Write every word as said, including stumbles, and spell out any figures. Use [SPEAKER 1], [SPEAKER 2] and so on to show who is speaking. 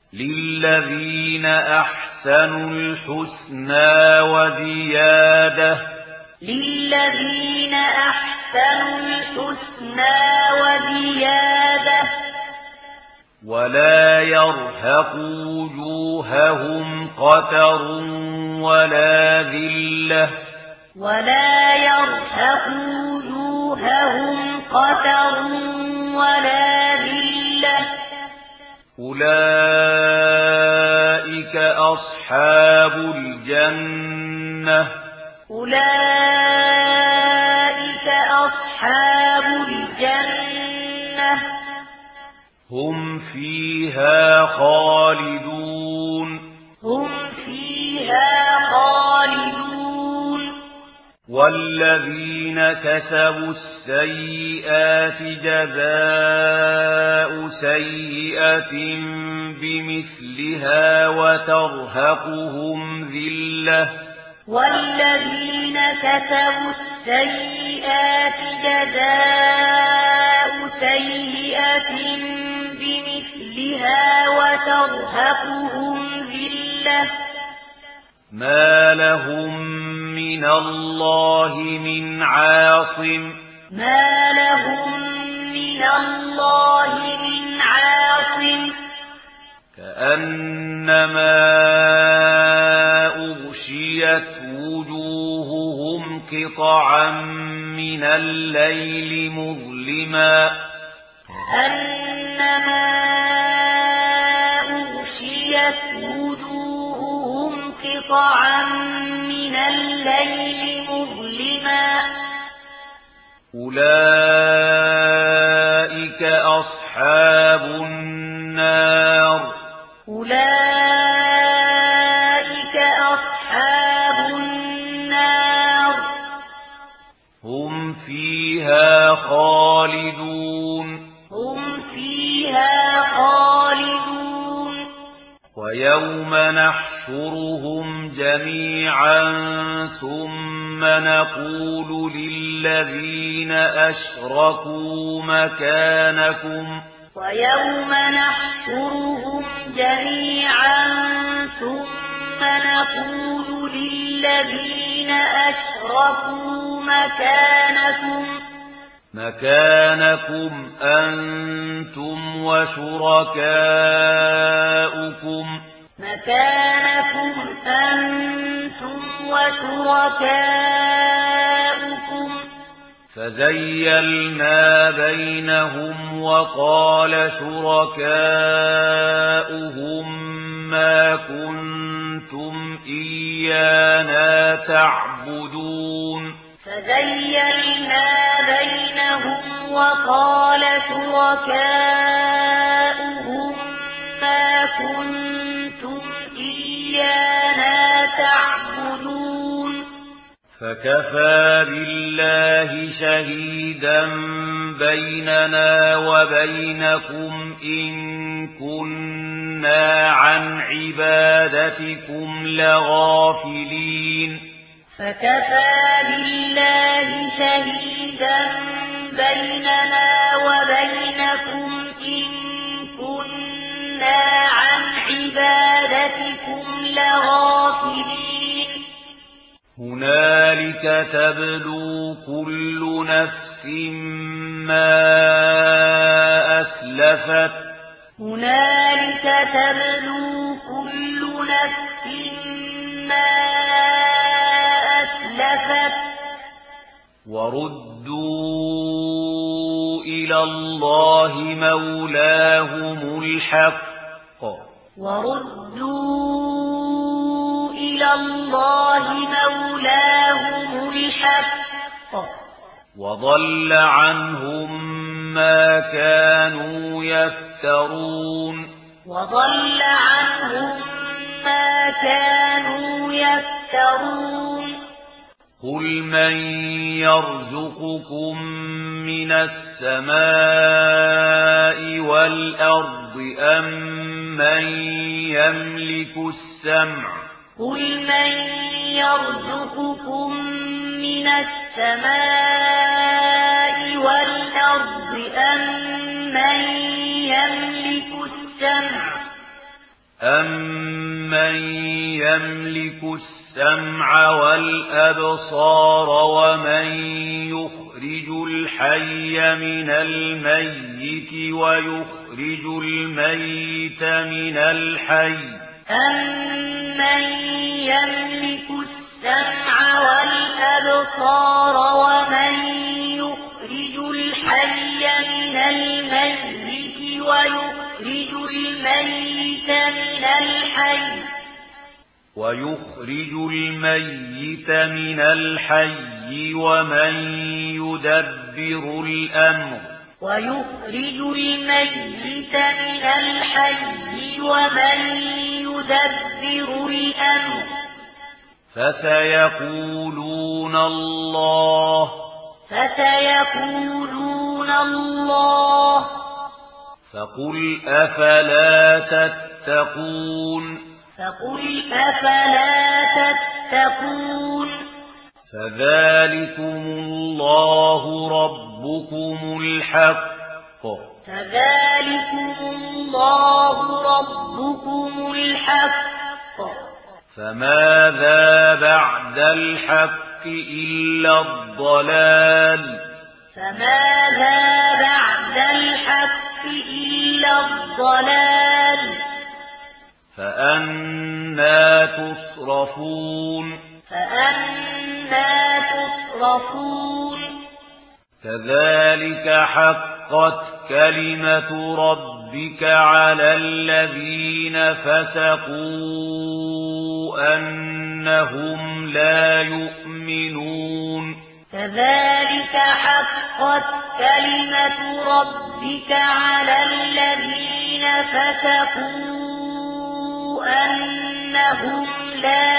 [SPEAKER 1] للذين أحسنوا الحسنى وزيادة
[SPEAKER 2] للذين أحسنوا الحسنى وزيادة
[SPEAKER 1] ولا يرهق وجوههم قتر ولا ذلة
[SPEAKER 2] ولا يرهق وجوههم قتر ولا ذلة
[SPEAKER 1] أولئك أصحاب الجنة
[SPEAKER 2] أولئك أصحاب الجنة
[SPEAKER 1] هم فيها خالدون
[SPEAKER 2] هم فيها خالدون
[SPEAKER 1] والذين كسبوا السيئات جزاء سيئة بمثلها وترهقهم ذلة
[SPEAKER 2] والذين كسبوا السيئات جزاء سيئة بمثلها وترهقهم ذلة
[SPEAKER 1] ما لهم من الله من عاصم
[SPEAKER 2] ما لهم من الله من عاصم
[SPEAKER 1] كأنما أغشيت وجوههم قطعا من الليل مظلما
[SPEAKER 2] كأنما أغشيت وجوههم قطعا من الليل مظلما
[SPEAKER 1] أولئك أصحاب النار
[SPEAKER 2] أولئك أصحاب النار
[SPEAKER 1] هم فيها خالدون
[SPEAKER 2] هم فيها خالدون
[SPEAKER 1] ويوم نحشرهم جميعا ثم نقول للذين أشركوا مكانكم
[SPEAKER 2] ويوم نحشرهم جميعا ثم نقول للذين أشركوا مكانكم
[SPEAKER 1] مكانكم أنتم وشركاؤكم
[SPEAKER 2] مكانكم أنتم وشركاؤكم
[SPEAKER 1] فزيلنا بينهم وقال شركاؤهم ما كنتم إيانا تعبدون
[SPEAKER 2] فزيلنا بينهم وقال شركاؤهم ما كنتم إيانا تعبدون
[SPEAKER 1] فكفى بالله شهيدا بيننا وبينكم إن كنا عن عبادتكم لغافلين
[SPEAKER 2] فكفى بالله شهيدا بيننا وبينكم إن كنا عن عبادتكم لغافلين
[SPEAKER 1] هنالك تبلو كل نفس ما أسلفت
[SPEAKER 2] هنالك تبلو كل نفس ما أسلفت
[SPEAKER 1] وردوا إلى الله مولاهم الحق
[SPEAKER 2] وردوا إلى الله مولاهم الحق
[SPEAKER 1] وضل عنهم ما كانوا يفترون
[SPEAKER 2] وضل عنهم ما كانوا يفترون
[SPEAKER 1] قل من يرزقكم من السماء والأرض أم من يملك السمع
[SPEAKER 2] قل من يرزقكم من السماء والأرض أم من يملك السمع
[SPEAKER 1] أَمَّن يَمْلِكُ السَّمْعَ وَالْأَبْصَارَ وَمَن يُخْرِجُ الْحَيَّ مِنَ الْمَيِّتِ وَيُخْرِجُ الْمَيِّتَ مِنَ الْحَيِّ
[SPEAKER 2] أَمَّن يَمْلِكُ السَّمْعَ وَالْأَبْصَارَ وَمَن يُخْرِجُ الْحَيَّ مِنَ الْمَيِّتِ وَيُخْرِجُ الْمَيِّتَ مِنَ الْحَيِّ
[SPEAKER 1] وَيُخْرِجُ الْمَيِّتَ مِنَ الْحَيِّ وَمَن يُدَبِّرُ الْأَمْرَ
[SPEAKER 2] وَيُخْرِجُ الْمَيِّتَ مِنَ الْحَيِّ وَمَن يُدَبِّرُ الْأَمْرَ
[SPEAKER 1] فَسَيَقُولُونَ اللَّهُ
[SPEAKER 2] فَسَيَقُولُونَ اللَّهُ
[SPEAKER 1] فَقُلْ أَفَلَا تَتَّقُونَ
[SPEAKER 2] فَقُلْ أَفَلَا تَتَّقُونَ
[SPEAKER 1] فَذَلِكُمُ اللَّهُ رَبُّكُمُ الْحَقُّ
[SPEAKER 2] فَذَلِكُمُ اللَّهُ رَبُّكُمُ الْحَقُّ
[SPEAKER 1] فَمَاذَا بَعْدَ الْحَقِّ إِلَّا الضَّلَالُ
[SPEAKER 2] فَمَاذَا بَعْدَ الْحَقِّ إِلَّا الضَّلَالُ
[SPEAKER 1] فَأَنَّى تُصْرَفُونَ
[SPEAKER 2] فَأَنَّى تُصْرَفُونَ
[SPEAKER 1] كَذَلِكَ حَقَّتْ كَلِمَةُ رَبِّكَ عَلَى الَّذِينَ فَسَقُوا أَنَّهُمْ لَا يُؤْمِنُونَ
[SPEAKER 2] كَذَلِكَ حَقَّتْ كَلِمَةُ رَبِّكَ عَلَى الَّذِينَ فَسَقُوا أَنَّهُمْ لَا